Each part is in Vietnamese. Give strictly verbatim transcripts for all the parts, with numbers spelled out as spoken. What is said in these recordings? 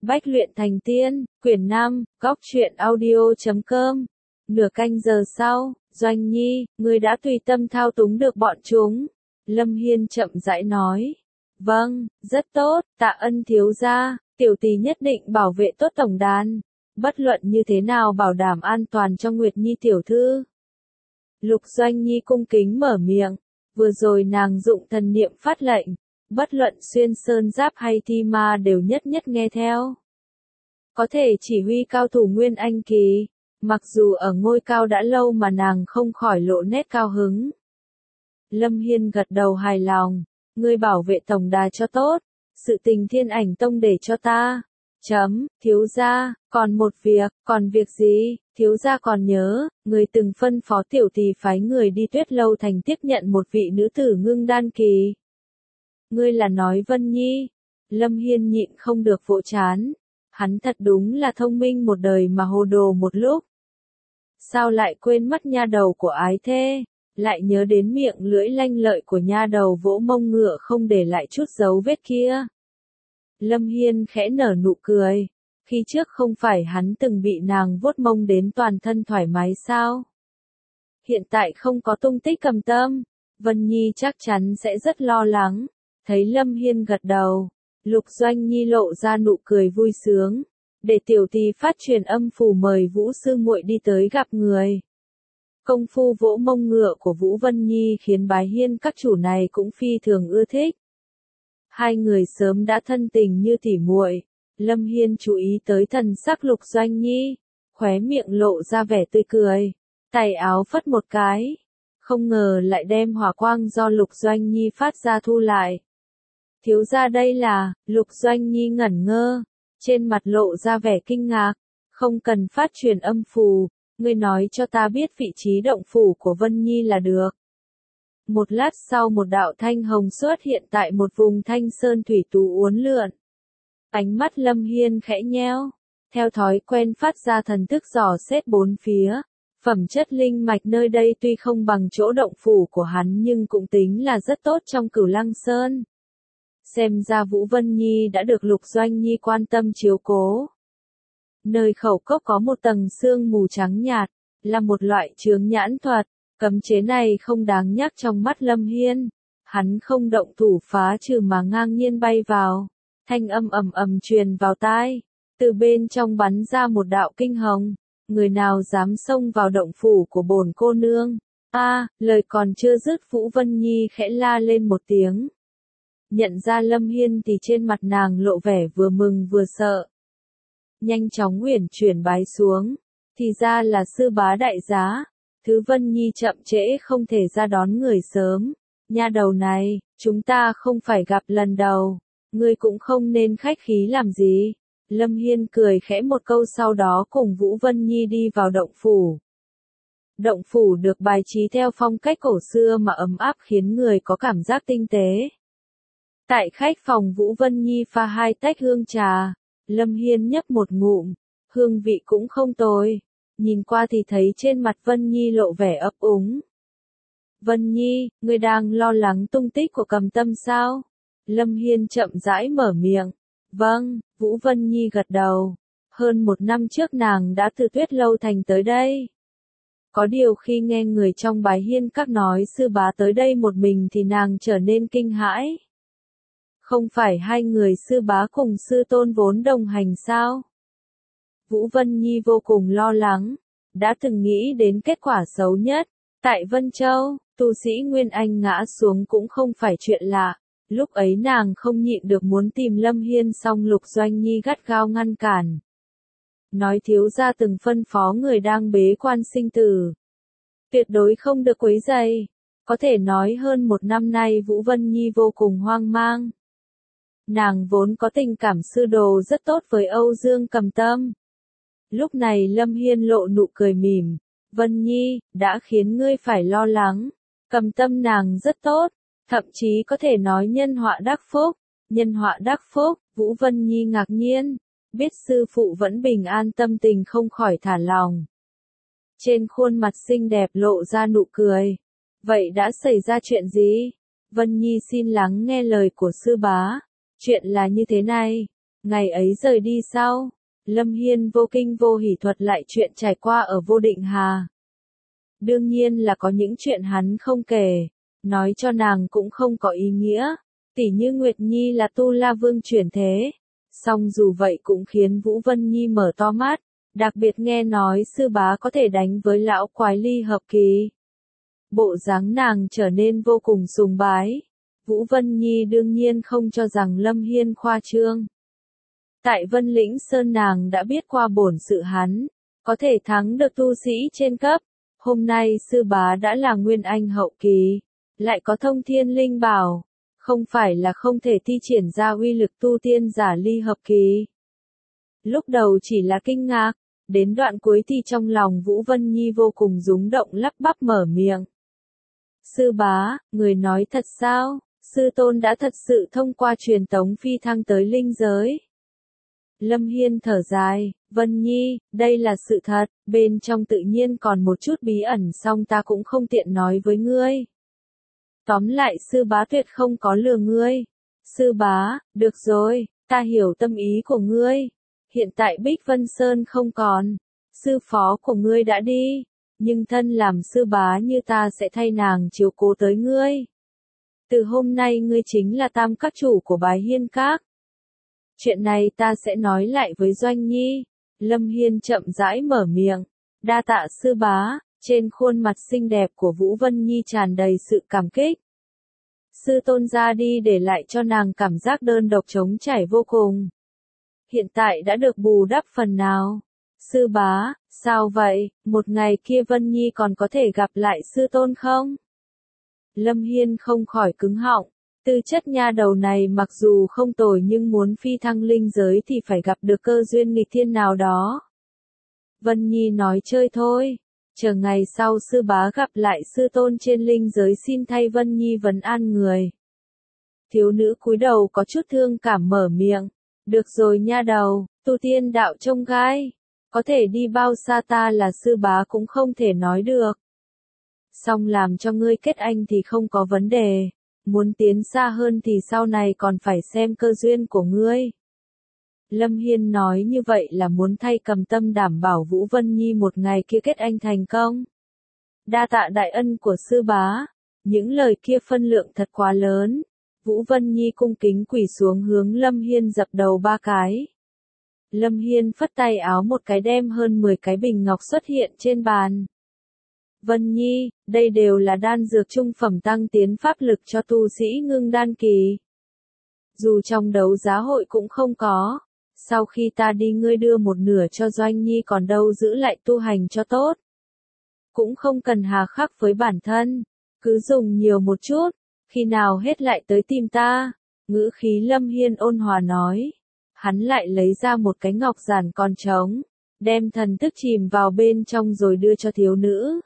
Bách luyện thành tiên, quyển năm, góc truyện audio chấm com. Nửa canh giờ sau, Doanh Nhi, ngươi đã tùy tâm thao túng được bọn chúng. Lâm Hiên chậm rãi nói. Vâng, rất tốt, tạ ân thiếu gia, tiểu tỷ nhất định bảo vệ tốt tổng đàn. Bất luận như thế nào bảo đảm an toàn cho Nguyệt Nhi tiểu thư. Lục Doanh Nhi cung kính mở miệng, vừa rồi nàng dụng thần niệm phát lệnh. Bất luận xuyên sơn giáp hay thi ma đều nhất nhất nghe theo. Có thể chỉ huy cao thủ Nguyên Anh kỳ, mặc dù ở ngôi cao đã lâu mà nàng không khỏi lộ nét cao hứng. Lâm Hiên gật đầu hài lòng, ngươi bảo vệ tổng đà cho tốt, sự tình Thiên Ảnh Tông để cho ta. Chấm, thiếu gia, còn một việc, còn việc gì, thiếu gia còn nhớ, người từng phân phó tiểu tỷ phái người đi Tuyết Lâu Thành tiếp nhận một vị nữ tử ngưng đan kỳ. Ngươi là nói Vân Nhi? Lâm Hiên nhịn không được vỗ chán. Hắn thật đúng là thông minh một đời mà hồ đồ một lúc. Sao lại quên mất nha đầu của ái thê? Lại nhớ đến miệng lưỡi lanh lợi của nha đầu vỗ mông ngựa không để lại chút dấu vết kia. Lâm Hiên khẽ nở nụ cười. Khi trước không phải hắn từng bị nàng vuốt mông đến toàn thân thoải mái sao? Hiện tại không có tung tích Cầm Tâm, Vân Nhi chắc chắn sẽ rất lo lắng. Thấy Lâm Hiên gật đầu, Lục Doanh Nhi lộ ra nụ cười vui sướng, để tiểu tỷ phát truyền âm phù mời Vũ sư muội đi tới gặp người. Công phu vỗ mông ngựa của Vũ Vân Nhi khiến Bái Hiên các chủ này cũng phi thường ưa thích. Hai người sớm đã thân tình như tỉ muội. Lâm Hiên chú ý tới thần sắc Lục Doanh Nhi, khóe miệng lộ ra vẻ tươi cười, tay áo phất một cái, không ngờ lại đem hỏa quang do Lục Doanh Nhi phát ra thu lại. Thiếu gia đây là, Lục Doanh Nhi ngẩn ngơ, trên mặt lộ ra vẻ kinh ngạc, không cần phát truyền âm phù, ngươi nói cho ta biết vị trí động phủ của Vân Nhi là được. Một lát sau một đạo thanh hồng xuất hiện tại một vùng thanh sơn thủy tú uốn lượn. Ánh mắt Lâm Hiên khẽ nheo, theo thói quen phát ra thần thức dò xét bốn phía. Phẩm chất linh mạch nơi đây tuy không bằng chỗ động phủ của hắn nhưng cũng tính là rất tốt trong Cửu Lăng Sơn. Xem ra Vũ Vân Nhi đã được Lục Doanh Nhi quan tâm chiếu cố. Nơi khẩu cốc có một tầng sương mù trắng nhạt, là một loại chướng nhãn thuật, cấm chế này không đáng nhắc trong mắt Lâm Hiên. Hắn không động thủ phá trừ mà ngang nhiên bay vào, thanh âm ầm ầm truyền vào tai, từ bên trong bắn ra một đạo kinh hồng. Người nào dám xông vào động phủ của bổn cô nương? A, à, lời còn chưa dứt Vũ Vân Nhi khẽ la lên một tiếng. Nhận ra Lâm Hiên thì trên mặt nàng lộ vẻ vừa mừng vừa sợ. Nhanh chóng uyển chuyển bái xuống, thì ra là sư bá đại giá. Thứ Vân Nhi chậm trễ không thể ra đón người sớm. Nha đầu này, chúng ta không phải gặp lần đầu, ngươi cũng không nên khách khí làm gì. Lâm Hiên cười khẽ một câu sau đó cùng Vũ Vân Nhi đi vào động phủ. Động phủ được bài trí theo phong cách cổ xưa mà ấm áp khiến người có cảm giác tinh tế. Tại khách phòng Vũ Vân Nhi pha hai tách hương trà, Lâm Hiên nhấp một ngụm, hương vị cũng không tồi, nhìn qua thì thấy trên mặt Vân Nhi lộ vẻ ấp úng. Vân Nhi, ngươi đang lo lắng tung tích của Cầm Tâm sao? Lâm Hiên chậm rãi mở miệng. Vâng, Vũ Vân Nhi gật đầu. Hơn một năm trước nàng đã từ Tuyết Lâu Thành tới đây. Có điều khi nghe người trong Bái Hiên các nói sư bá tới đây một mình thì nàng trở nên kinh hãi. Không phải hai người sư bá cùng sư tôn vốn đồng hành sao? Vũ Vân Nhi vô cùng lo lắng, đã từng nghĩ đến kết quả xấu nhất. Tại Vân Châu, tu sĩ Nguyên Anh ngã xuống cũng không phải chuyện lạ. Lúc ấy nàng không nhịn được muốn tìm Lâm Hiên song Lục Doanh Nhi gắt gao ngăn cản. Nói thiếu gia từng phân phó người đang bế quan sinh tử. Tuyệt đối không được quấy rầy. Có thể nói hơn một năm nay Vũ Vân Nhi vô cùng hoang mang. Nàng vốn có tình cảm sư đồ rất tốt với Âu Dương Cầm Tâm. Lúc này Lâm Hiên lộ nụ cười mỉm. Vân Nhi, đã khiến ngươi phải lo lắng. Cầm Tâm nàng rất tốt. Thậm chí có thể nói nhân họa đắc phúc, nhân họa đắc phúc, Vũ Vân Nhi ngạc nhiên, biết sư phụ vẫn bình an tâm tình không khỏi thả lòng. Trên khuôn mặt xinh đẹp lộ ra nụ cười. Vậy đã xảy ra chuyện gì? Vân Nhi xin lắng nghe lời của sư bá. Chuyện là như thế này, Ngày ấy rời đi sau, Lâm Hiên vô kinh vô hỉ thuật lại chuyện trải qua ở Vô Định Hà. Đương nhiên là có những chuyện hắn không kể, nói cho nàng cũng không có ý nghĩa, tỉ như Nguyệt Nhi là Tu La Vương chuyển thế. Song dù vậy cũng khiến Vũ Vân Nhi mở to mắt, đặc biệt nghe nói sư bá có thể đánh với lão quái ly hợp kỳ. Bộ dáng nàng trở nên vô cùng sùng bái. Vũ Vân Nhi đương nhiên không cho rằng Lâm Hiên khoa trương. Tại Vân Lĩnh Sơn nàng đã biết qua bổn sự hắn, có thể thắng được tu sĩ trên cấp. Hôm nay sư bá đã là Nguyên Anh hậu kỳ, lại có thông thiên linh bảo, không phải là không thể thi triển ra uy lực tu tiên giả ly hợp kỳ. Lúc đầu chỉ là kinh ngạc, đến đoạn cuối thì trong lòng Vũ Vân Nhi vô cùng rúng động lắp bắp mở miệng. Sư bá, người nói thật sao? Sư tôn đã thật sự thông qua truyền tống phi thăng tới linh giới. Lâm Hiên thở dài, Vân Nhi, đây là sự thật, bên trong tự nhiên còn một chút bí ẩn song ta cũng không tiện nói với ngươi. Tóm lại sư bá tuyệt không có lừa ngươi. Sư bá, được rồi, ta hiểu tâm ý của ngươi. Hiện tại Bích Vân Sơn không còn, sư phó của ngươi đã đi, nhưng thân làm sư bá như ta sẽ thay nàng chiếu cố tới ngươi. Từ hôm nay ngươi chính là tam các chủ của Bái Hiên Các. Chuyện này ta sẽ nói lại với Doanh Nhi. Lâm Hiên chậm rãi mở miệng. Đa tạ sư bá, trên khuôn mặt xinh đẹp của Vũ Vân Nhi tràn đầy sự cảm kích. Sư tôn ra đi để lại cho nàng cảm giác đơn độc trống trải vô cùng. Hiện tại đã được bù đắp phần nào. Sư bá, sao vậy, một ngày kia Vân Nhi còn có thể gặp lại sư tôn không? Lâm Hiên không khỏi cứng họng. Tư chất nha đầu này mặc dù không tồi nhưng muốn phi thăng linh giới thì phải gặp được cơ duyên nghịch thiên nào đó. Vân Nhi nói chơi thôi, chờ ngày sau sư bá gặp lại sư tôn trên linh giới xin thay Vân Nhi vấn an người. Thiếu nữ cúi đầu có chút thương cảm mở miệng, được rồi nha đầu, tu tiên đạo trông gai, có thể đi bao xa ta là sư bá cũng không thể nói được. Song làm cho ngươi kết anh thì không có vấn đề. Muốn tiến xa hơn thì sau này còn phải xem cơ duyên của ngươi. Lâm Hiên nói như vậy là muốn thay Cầm Tâm đảm bảo Vũ Vân Nhi một ngày kia kết anh thành công. Đa tạ đại ân của sư bá. Những lời kia phân lượng thật quá lớn. Vũ Vân Nhi cung kính quỳ xuống hướng Lâm Hiên dập đầu ba cái. Lâm Hiên phất tay áo một cái đem hơn mười cái bình ngọc xuất hiện trên bàn. Vân Nhi, đây đều là đan dược trung phẩm tăng tiến pháp lực cho tu sĩ ngưng đan kỳ. Dù trong đấu giá hội cũng không có, sau khi ta đi ngươi đưa một nửa cho Doanh Nhi còn đâu giữ lại tu hành cho tốt. Cũng không cần hà khắc với bản thân, cứ dùng nhiều một chút, khi nào hết lại tới tìm ta. Ngữ khí Lâm Hiên ôn hòa nói, hắn lại lấy ra một cái ngọc giản còn trống, đem thần thức chìm vào bên trong rồi đưa cho thiếu nữ.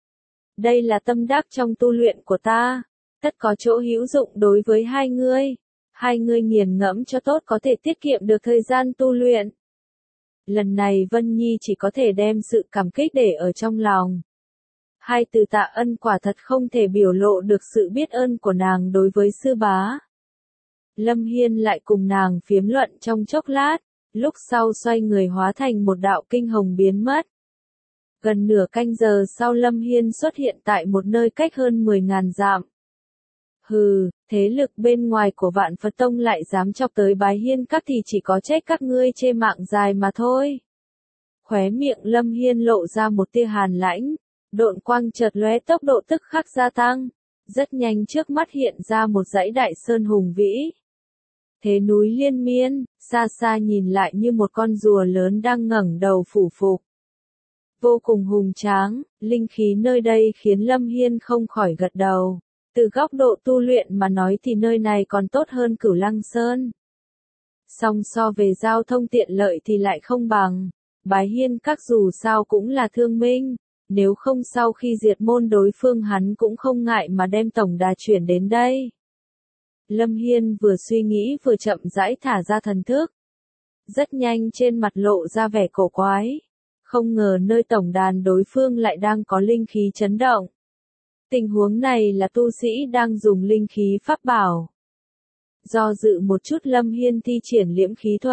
Đây là tâm đắc trong tu luyện của ta, tất có chỗ hữu dụng đối với hai ngươi. Hai ngươi nghiền ngẫm cho tốt có thể tiết kiệm được thời gian tu luyện. Lần này Vân Nhi chỉ có thể đem sự cảm kích để ở trong lòng. Hai từ tạ ân quả thật không thể biểu lộ được sự biết ơn của nàng đối với sư bá. Lâm Hiên lại cùng nàng phiếm luận trong chốc lát, lúc sau xoay người hóa thành một đạo kinh hồng biến mất. Gần nửa canh giờ sau Lâm Hiên xuất hiện tại một nơi cách hơn mười ngàn dặm. Hừ, thế lực bên ngoài của Vạn Phật Tông lại dám chọc tới Bái Hiên Các thì chỉ có trách các ngươi chê mạng dài mà thôi. Khóe miệng Lâm Hiên lộ ra một tia hàn lãnh, độn quang chợt lóe tốc độ tức khắc gia tăng. Rất nhanh trước mắt hiện ra một dãy đại sơn hùng vĩ. Thế núi liên miên, xa xa nhìn lại như một con rùa lớn đang ngẩng đầu phủ phục. Vô cùng hùng tráng, linh khí nơi đây khiến Lâm Hiên không khỏi gật đầu. Từ góc độ tu luyện mà nói thì nơi này còn tốt hơn Cửu Lăng Sơn. Song so về giao thông tiện lợi thì lại không bằng. Bái Hiên Các dù sao cũng là thương minh, nếu không sau khi diệt môn đối phương hắn cũng không ngại mà đem tổng đà chuyển đến đây. Lâm Hiên vừa suy nghĩ vừa chậm rãi thả ra thần thức. Rất nhanh trên mặt lộ ra vẻ cổ quái. Không ngờ nơi tổng đàn đối phương lại đang có linh khí chấn động. Tình huống này là tu sĩ đang dùng linh khí pháp bảo. Do dự một chút Lâm Hiên thi triển liễm khí thuật,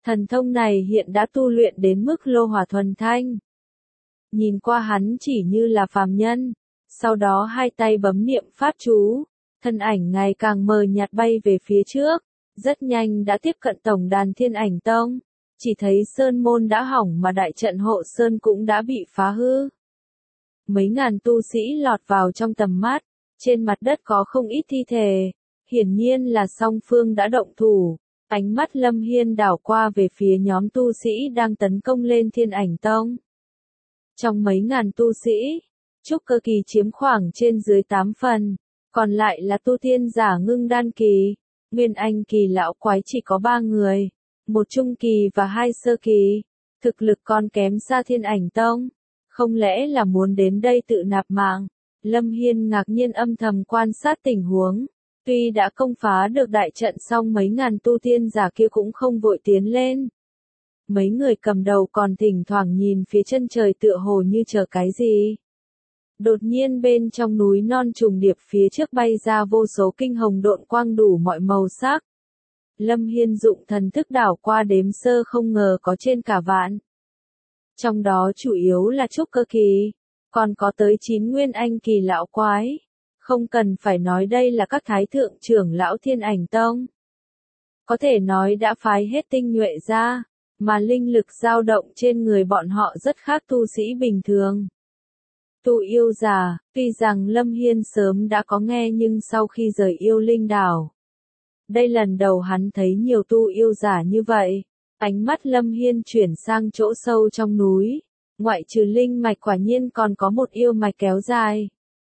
Thần thông này hiện đã tu luyện đến mức lô hỏa thuần thanh. Nhìn qua hắn chỉ như là phàm nhân, sau đó hai tay bấm niệm pháp chú, thân ảnh ngày càng mờ nhạt bay về phía trước, rất nhanh đã tiếp cận tổng đàn Thiên Ảnh Tông, chỉ thấy sơn môn đã hỏng mà đại trận hộ sơn cũng đã bị phá hư. Mấy ngàn tu sĩ lọt vào trong tầm mắt, trên mặt đất có không ít thi thể, hiển nhiên là song phương đã động thủ. Ánh mắt Lâm Hiên đảo qua về phía nhóm tu sĩ đang tấn công lên Thiên Ảnh Tông. Trong mấy ngàn tu sĩ, trúc cơ kỳ chiếm khoảng trên dưới tám phần, còn lại là tu tiên giả ngưng đan kỳ, nguyên anh kỳ lão quái chỉ có ba người, một trung kỳ và hai sơ kỳ, thực lực còn kém xa Thiên Ảnh Tông, không lẽ là muốn đến đây tự nạp mạng? Lâm Hiên ngạc nhiên âm thầm quan sát tình huống. Tuy đã công phá được đại trận song mấy ngàn tu tiên giả kia cũng không vội tiến lên. Mấy người cầm đầu còn thỉnh thoảng nhìn phía chân trời tựa hồ như chờ cái gì. Đột nhiên bên trong núi non trùng điệp phía trước bay ra vô số kinh hồng độn quang đủ mọi màu sắc. Lâm Hiên dụng thần thức đảo qua đếm sơ không ngờ có trên cả vạn. Trong đó chủ yếu là trúc cơ kỳ, còn có tới chín nguyên anh kỳ lão quái. Không cần phải nói đây là các thái thượng trưởng lão Thiên Ảnh Tông. Có thể nói đã phái hết tinh nhuệ ra, mà linh lực dao động trên người bọn họ rất khác tu sĩ bình thường. Tu yêu già, tuy rằng Lâm Hiên sớm đã có nghe nhưng sau khi rời yêu linh đảo. Đây lần đầu hắn thấy nhiều tu yêu giả như vậy. Ánh mắt Lâm Hiên chuyển sang chỗ sâu trong núi. Ngoại trừ linh mạch quả nhiên còn có một yêu mạch kéo dài.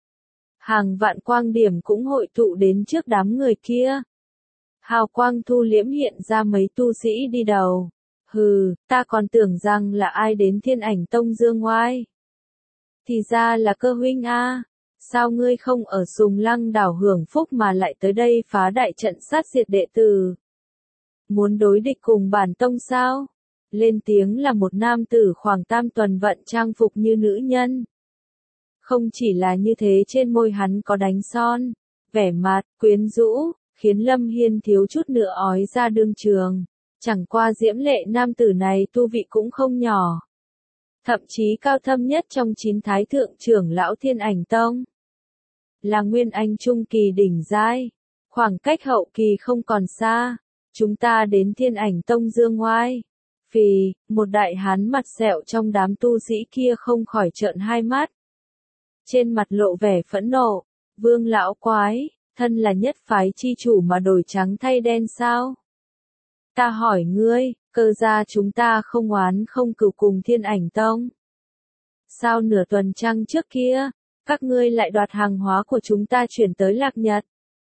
Hàng vạn quang điểm cũng hội tụ đến trước đám người kia. Hào quang thu liễm hiện ra mấy tu sĩ đi đầu. Hừ, ta còn tưởng rằng là ai đến Thiên Ảnh Tông dương ngoai. Thì ra là Cơ huynh a. Sao ngươi không ở Sùng Lăng đảo hưởng phúc mà lại tới đây phá đại trận sát diệt đệ tử? Muốn đối địch cùng bản tông sao? Lên tiếng là một nam tử khoảng tam tuần vận trang phục như nữ nhân. Không chỉ là như thế, trên môi hắn có đánh son, vẻ mặt quyến rũ, khiến Lâm Hiên thiếu chút nữa ói ra đương trường. Chẳng qua diễm lệ nam tử này tu vị cũng không nhỏ. Thậm chí cao thâm nhất trong chín thái thượng trưởng lão Thiên Ảnh Tông. Là nguyên anh trung kỳ đỉnh giai. Khoảng cách hậu kỳ không còn xa. Chúng ta đến Thiên Ảnh Tông dương ngoai. Phì, một đại hán mặt sẹo trong đám tu sĩ kia không khỏi trợn hai mắt. Trên mặt lộ vẻ phẫn nộ. Vương lão quái, thân là nhất phái chi chủ mà đổi trắng thay đen sao? Ta hỏi ngươi, Cơ gia chúng ta không oán không cừu cùng Thiên Ảnh Tông. Sao nửa tuần trăng trước kia, các ngươi lại đoạt hàng hóa của chúng ta chuyển tới Lạc Nhật?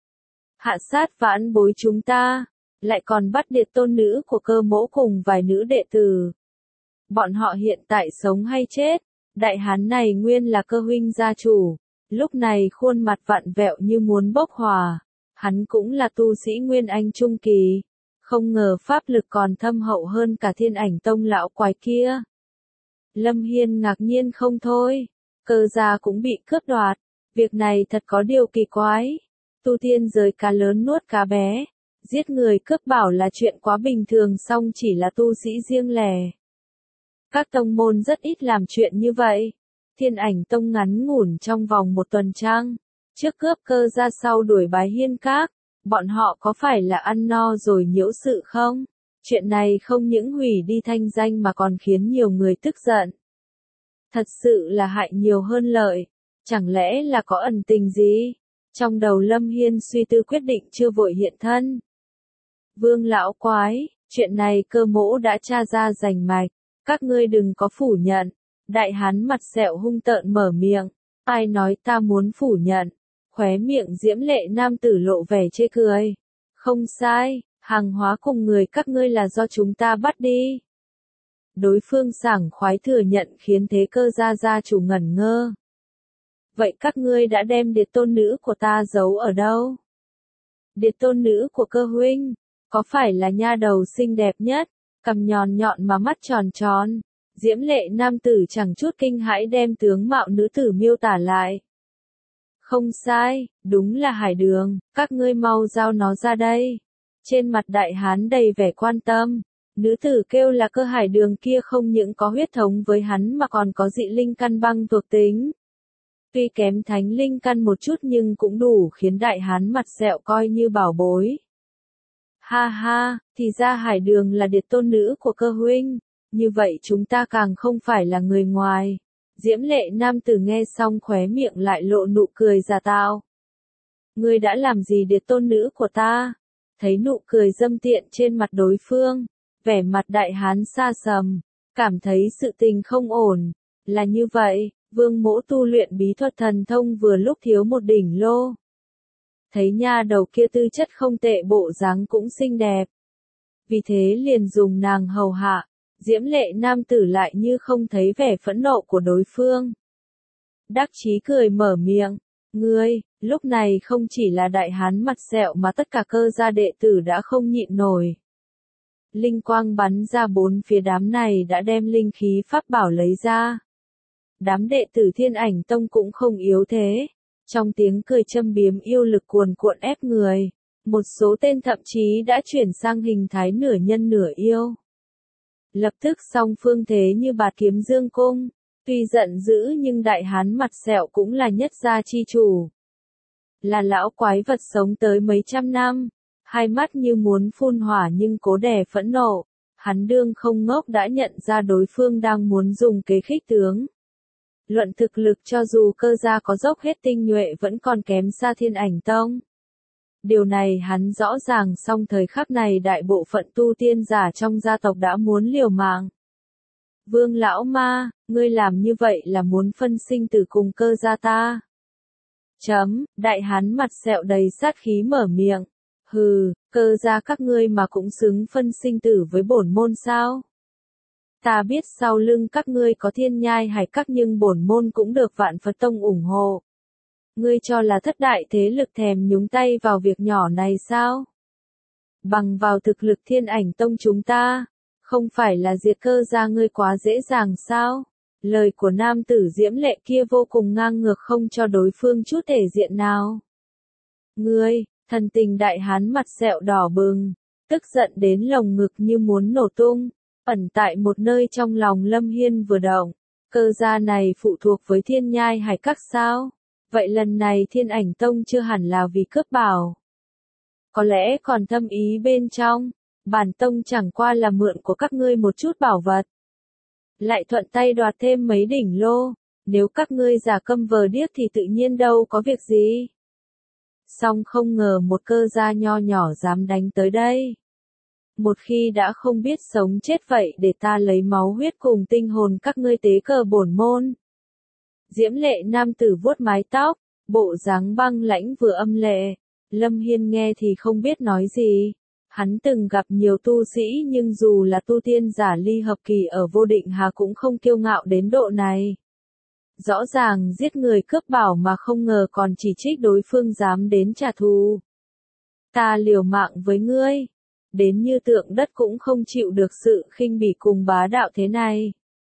Hạ sát vãn bối chúng ta, lại còn bắt điệt tôn nữ của Cơ mỗ cùng vài nữ đệ tử. Bọn họ hiện tại sống hay chết? Đại hán này nguyên là Cơ huynh gia chủ, lúc này khuôn mặt vặn vẹo như muốn bốc hỏa. Hắn cũng là tu sĩ nguyên anh trung kỳ, không ngờ pháp lực còn thâm hậu hơn cả Thiên Ảnh Tông lão quái kia. Lâm Hiên ngạc nhiên không thôi, Cơ gia cũng bị cướp đoạt, việc này thật có điều kỳ quái. Tu tiên giới cá lớn nuốt cá bé, giết người cướp bảo là chuyện quá bình thường, song chỉ là tu sĩ riêng lẻ. Các tông môn rất ít làm chuyện như vậy. Thiên Ảnh Tông ngắn ngủn trong vòng một tuần trăng, trước cướp Cơ gia sau đuổi bái hiên các, bọn họ có phải là ăn no rồi nhiễu sự không? Chuyện này không những hủy đi thanh danh mà còn khiến nhiều người tức giận. Thật sự là hại nhiều hơn lợi, chẳng lẽ là có ẩn tình gì? Trong đầu Lâm Hiên suy tư quyết định chưa vội hiện thân. Vương lão quái, chuyện này Cơ mỗ đã tra ra rành mạch, các ngươi đừng có phủ nhận. Đại hán mặt sẹo hung tợn mở miệng, ai nói ta muốn phủ nhận? Khóe miệng diễm lệ nam tử lộ vẻ chê cười. Không sai, hàng hóa cùng người các ngươi là do chúng ta bắt đi. Đối phương sảng khoái thừa nhận khiến thế Cơ gia gia chủ ngẩn ngơ. Vậy các ngươi đã đem điệt tôn nữ của ta giấu ở đâu? Điệt tôn nữ của Cơ huynh, có phải là nha đầu xinh đẹp nhất, cằm nhọn nhọn mà mắt tròn tròn? Diễm lệ nam tử chẳng chút kinh hãi đem tướng mạo nữ tử miêu tả lại. Không sai, đúng là Hải Đường, các ngươi mau giao nó ra đây. Trên mặt đại hán đầy vẻ quan tâm, Nữ tử kêu là Cơ Hải Đường kia không những có huyết thống với hắn mà còn có dị linh căn băng thuộc tính. Tuy kém thánh linh căn một chút nhưng cũng đủ khiến đại hán mặt sẹo coi như bảo bối. Ha ha, thì ra Hải Đường là điệt tôn nữ của Cơ huynh, như vậy chúng ta càng không phải là người ngoài. Diễm lệ nam tử nghe xong khóe miệng lại lộ nụ cười giả tạo. Ngươi đã làm gì điệt tôn nữ của ta? Thấy nụ cười dâm tiện trên mặt đối phương, vẻ mặt đại hán xa sầm, cảm thấy sự tình không ổn. Là như vậy, Vương Mỗ tu luyện bí thuật thần thông vừa lúc thiếu một đỉnh lô. Thấy nha đầu kia tư chất không tệ, bộ dáng cũng xinh đẹp. Vì thế liền dùng nàng hầu hạ. Diễm lệ nam tử lại như không thấy vẻ phẫn nộ của đối phương. Đắc chí cười mở miệng. Ngươi, lúc này không chỉ là đại hán mặt sẹo mà tất cả Cơ gia đệ tử đã không nhịn nổi. Linh quang bắn ra bốn phía, đám này đã đem linh khí pháp bảo lấy ra. Đám đệ tử Thiên Ảnh Tông cũng không yếu thế. Trong tiếng cười châm biếm yêu lực cuồn cuộn ép người. Một số tên thậm chí đã chuyển sang hình thái nửa nhân nửa yêu. Lập tức song phương thế như bạt kiếm dương cung. Tuy giận dữ nhưng đại hán mặt sẹo cũng là nhất gia chi chủ. Là lão quái vật sống tới mấy trăm năm. Hai mắt như muốn phun hỏa nhưng cố đè phẫn nộ. Hắn đương không ngốc đã nhận ra đối phương đang muốn dùng kế khích tướng. Luận thực lực cho dù Cơ gia có dốc hết tinh nhuệ vẫn còn kém xa Thiên Ảnh Tông. Điều này hắn rõ ràng, song thời khắc này đại bộ phận tu tiên giả trong gia tộc đã muốn liều mạng. Vương lão ma, ngươi làm như vậy là muốn phân sinh tử cùng Cơ gia ta. Chấm, đại hán mặt sẹo đầy sát khí mở miệng. Hừ, Cơ gia các ngươi mà cũng xứng phân sinh tử với bổn môn sao? Ta biết sau lưng các ngươi có Thiên Nhai Hải Các nhưng bổn môn cũng được Vạn Phật Tông ủng hộ. Ngươi cho là thất đại thế lực thèm nhúng tay vào việc nhỏ này sao? Bằng vào thực lực Thiên Ảnh Tông chúng ta, không phải là diệt Cơ gia ngươi quá dễ dàng sao? Lời của nam tử diễm lệ kia vô cùng ngang ngược, không cho đối phương chút thể diện nào. Ngươi, thần tình đại hán mặt sẹo đỏ bừng, tức giận đến lồng ngực như muốn nổ tung. Ẩn tại một nơi trong lòng Lâm Hiên vừa động. Cơ gia này phụ thuộc với Thiên Nhai Hải Các sao? Vậy lần này Thiên Ảnh Tông chưa hẳn là vì cướp bảo. Có lẽ còn thâm ý bên trong. Bản tông chẳng qua là mượn của các ngươi một chút bảo vật. Lại thuận tay đoạt thêm mấy đỉnh lô. Nếu các ngươi giả câm vờ điếc thì tự nhiên đâu có việc gì. Song không ngờ một Cơ gia nho nhỏ dám đánh tới đây. Một khi đã không biết sống chết vậy để ta lấy máu huyết cùng tinh hồn các ngươi tế cờ bổn môn. Diễm lệ nam tử vuốt mái tóc, bộ dáng băng lãnh vừa âm lệ. Lâm Hiên nghe thì không biết nói gì. Hắn từng gặp nhiều tu sĩ nhưng dù là tu tiên giả ly hợp kỳ ở Vô Định Hà cũng không kiêu ngạo đến độ này. Rõ ràng giết người cướp bảo mà không ngờ còn chỉ trích đối phương dám đến trả thù. Ta liều mạng với ngươi. Đến như tượng đất cũng không chịu được sự khinh bỉ cùng bá đạo thế này.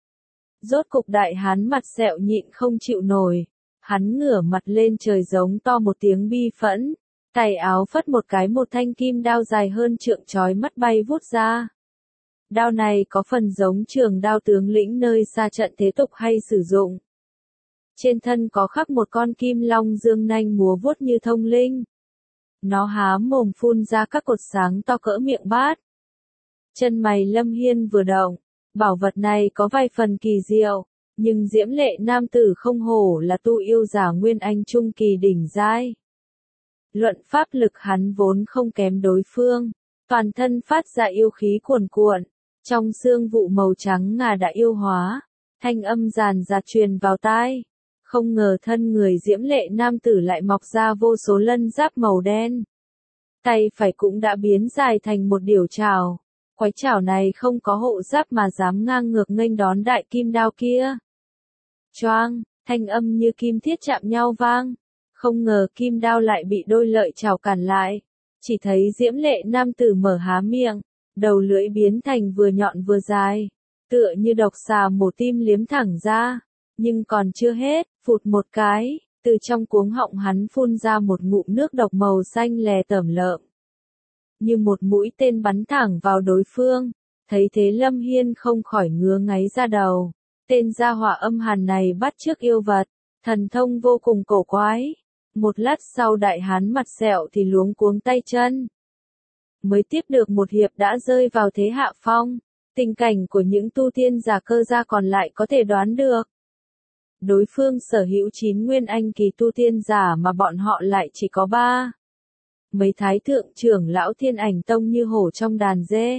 Rốt cục đại hán mặt sẹo nhịn không chịu nổi. Hắn ngửa mặt lên trời giống to một tiếng bi phẫn. Tay áo phất một cái, một thanh kim đao dài hơn trượng chói mắt bay vút ra. Đao này có phần giống trường đao tướng lĩnh nơi xa trận thế tục hay sử dụng. Trên thân có khắc một con kim long dương nanh múa vuốt như thông linh. Nó há mồm phun ra các cột sáng to cỡ miệng bát. Chân mày Lâm Hiên vừa động, bảo vật này có vài phần kỳ diệu, nhưng diễm lệ nam tử không hổ là tu yêu giả nguyên anh trung kỳ đỉnh giai. Luận pháp lực hắn vốn không kém đối phương, toàn thân phát ra yêu khí cuồn cuộn, trong xương vụ màu trắng ngà đã yêu hóa, thanh âm ràn rạt truyền vào tai. Không ngờ thân người diễm lệ nam tử lại mọc ra vô số lân giáp màu đen. Tay phải cũng đã biến dài thành một điểu trảo. Quái trảo này không có hộ giáp mà dám ngang ngược nghênh đón đại kim đao kia. Choang, thanh âm như kim thiết chạm nhau vang. Không ngờ kim đao lại bị đôi lợi trảo cản lại. Chỉ thấy diễm lệ nam tử mở há miệng, đầu lưỡi biến thành vừa nhọn vừa dài. Tựa như độc xà mổ tim liếm thẳng ra. Nhưng còn chưa hết, phụt một cái, từ trong cuống họng hắn phun ra một ngụm nước độc màu xanh lè tởm lợm. Như một mũi tên bắn thẳng vào đối phương, Thấy thế Lâm Hiên không khỏi ngứa ngáy ra đầu. Tên gia hỏa âm hàn này bắt chước yêu vật, thần thông vô cùng cổ quái. Một lát sau đại hán mặt sẹo thì luống cuống tay chân. Mới tiếp được một hiệp đã rơi vào thế hạ phong. Tình cảnh của những tu tiên giả cơ gia còn lại có thể đoán được. Đối phương sở hữu chín nguyên anh kỳ tu tiên giả mà bọn họ lại chỉ có ba. Mấy thái thượng trưởng lão Thiên Ảnh Tông như hổ trong đàn dê.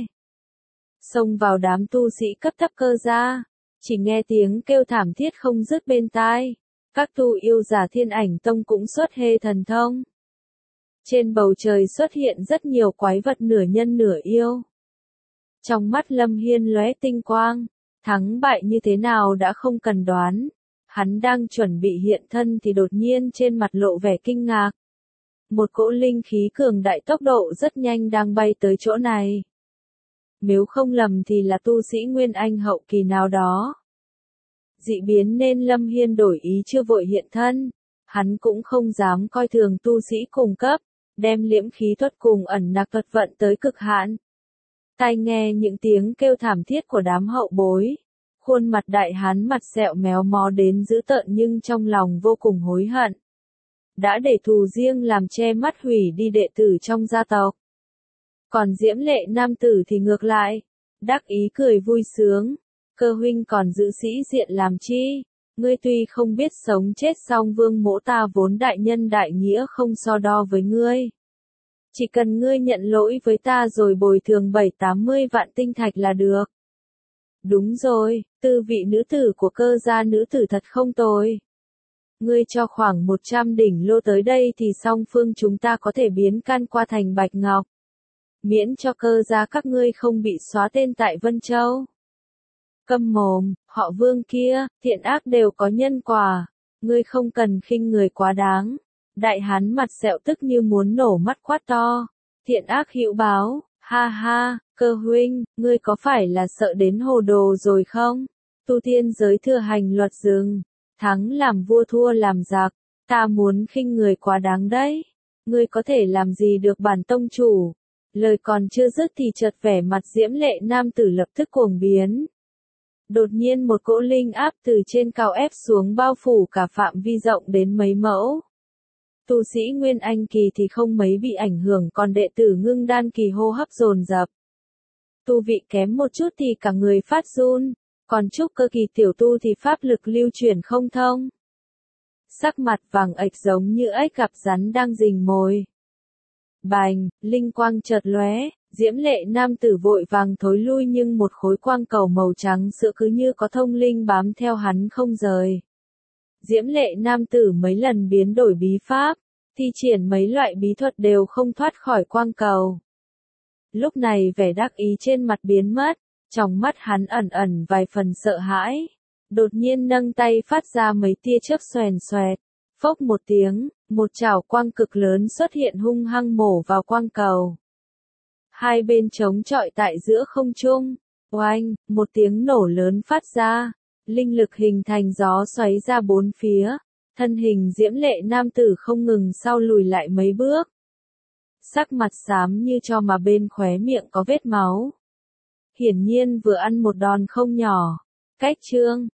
Xông vào đám tu sĩ cấp thấp cơ gia, chỉ nghe tiếng kêu thảm thiết không dứt bên tai. Các tu yêu giả Thiên Ảnh Tông cũng xuất hê thần thông. Trên bầu trời xuất hiện rất nhiều quái vật nửa nhân nửa yêu. Trong mắt Lâm Hiên lóe tinh quang, thắng bại như thế nào đã không cần đoán. Hắn đang chuẩn bị hiện thân thì đột nhiên trên mặt lộ vẻ kinh ngạc. Một cỗ linh khí cường đại tốc độ rất nhanh đang bay tới chỗ này. Nếu không lầm thì là tu sĩ Nguyên Anh hậu kỳ nào đó. Dị biến nên Lâm Hiên đổi ý chưa vội hiện thân. Hắn cũng không dám coi thường tu sĩ cùng cấp, đem liễm khí thuật cùng ẩn nặc thuật vận tới cực hạn. Tai nghe những tiếng kêu thảm thiết của đám hậu bối. Khuôn mặt đại hán mặt sẹo méo mó đến dữ tợn nhưng trong lòng vô cùng hối hận. Đã để thù riêng làm che mắt hủy đi đệ tử trong gia tộc. Còn Diễm Lệ nam tử thì ngược lại, đắc ý cười vui sướng. Cơ huynh còn giữ sĩ diện làm chi? Ngươi tuy không biết sống chết song Vương Mỗ ta vốn đại nhân đại nghĩa không so đo với ngươi. Chỉ cần ngươi nhận lỗi với ta rồi bồi thường bảy tám mươi vạn tinh thạch là được. Đúng rồi, tư vị nữ tử của cơ gia nữ tử thật không tồi. Ngươi cho khoảng một trăm đỉnh lô tới đây thì song phương chúng ta có thể biến can qua thành Bạch Ngọc. Miễn cho cơ gia các ngươi không bị xóa tên tại Vân Châu. Câm mồm, họ Vương kia, thiện ác đều có nhân quả. Ngươi không cần khinh người quá đáng. Đại hán mặt sẹo tức như muốn nổ mắt quát to. Thiện ác hữu báo, ha ha, Cơ huynh, ngươi có phải là sợ đến hồ đồ rồi không? Tu tiên giới thừa hành luật rừng, thắng làm vua thua làm giặc, ta muốn khinh người quá đáng đấy. Ngươi có thể làm gì được bản tông chủ? Lời còn chưa dứt thì chợt vẻ mặt Diễm Lệ nam tử lập tức cuồng biến. Đột nhiên một cỗ linh áp từ trên cao ép xuống bao phủ cả phạm vi rộng đến mấy mẫu. Tu sĩ Nguyên Anh kỳ thì không mấy bị ảnh hưởng, còn đệ tử Ngưng Đan kỳ hô hấp dồn dập. Tu vị kém một chút thì cả người phát run, còn trúc cơ kỳ tiểu tu thì pháp lực lưu chuyển không thông. Sắc mặt vàng ệch giống như ếch gặp rắn đang rình mồi. Bành, linh quang chợt lóe, Diễm Lệ nam tử vội vàng thối lui nhưng một khối quang cầu màu trắng sữa cứ như có thông linh bám theo hắn không rời. Diễm Lệ nam tử mấy lần biến đổi bí pháp, thi triển mấy loại bí thuật đều không thoát khỏi quang cầu. Lúc này vẻ đắc ý trên mặt biến mất, trong mắt hắn ẩn ẩn vài phần sợ hãi. Đột nhiên nâng tay phát ra mấy tia chớp xoèn xoẹt, phốc một tiếng, một chảo quang cực lớn xuất hiện hung hăng mổ vào quang cầu. Hai bên chống chọi tại giữa không trung, oanh, một tiếng nổ lớn phát ra, linh lực hình thành gió xoáy ra bốn phía, thân hình Diễm Lệ nam tử không ngừng sau lùi lại mấy bước. Sắc mặt xám như cho mà bên khóe miệng có vết máu. Hiển nhiên vừa ăn một đòn không nhỏ. Cách chương